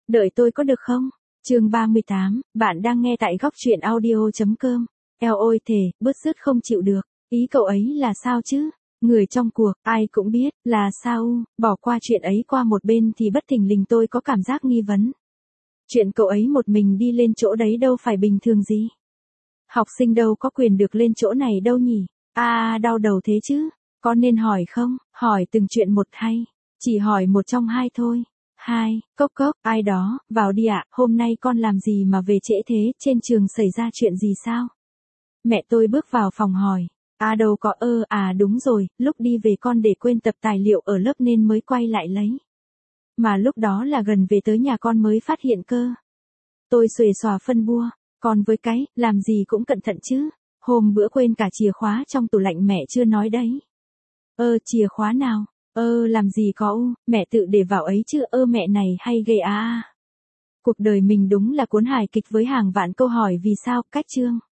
Đợi tôi có được không? Chương 38, bạn đang nghe tại góc truyện audio.com. Eo ôi thề, bứt rứt không chịu được. Ý cậu ấy là sao chứ? Người trong cuộc, ai cũng biết, là sao bỏ qua chuyện ấy qua một bên thì bất thình lình tôi có cảm giác nghi vấn. Chuyện cậu ấy một mình đi lên chỗ đấy đâu phải bình thường gì. Học sinh đâu có quyền được lên chỗ này đâu nhỉ? Đau đầu thế chứ. Có nên hỏi không? Hỏi từng chuyện một hay? Chỉ hỏi một trong hai thôi. Cốc, ai đó, vào đi ạ, hôm nay con làm gì mà về trễ thế, trên trường xảy ra chuyện gì sao? Mẹ tôi bước vào phòng hỏi. Đâu có đúng rồi, lúc đi về con để quên tập tài liệu ở lớp nên mới quay lại lấy. Mà lúc đó là gần về tới nhà con mới phát hiện cơ. Tôi xuề xòa phân bua, còn với cái, làm gì cũng cẩn thận chứ. Hôm bữa quên cả chìa khóa trong tủ lạnh mẹ chưa nói đấy. Chìa khóa nào? Làm gì có mẹ tự để vào ấy chứ mẹ này hay ghê Cuộc đời mình đúng là cuốn hài kịch với hàng vạn câu hỏi vì sao, cách chương.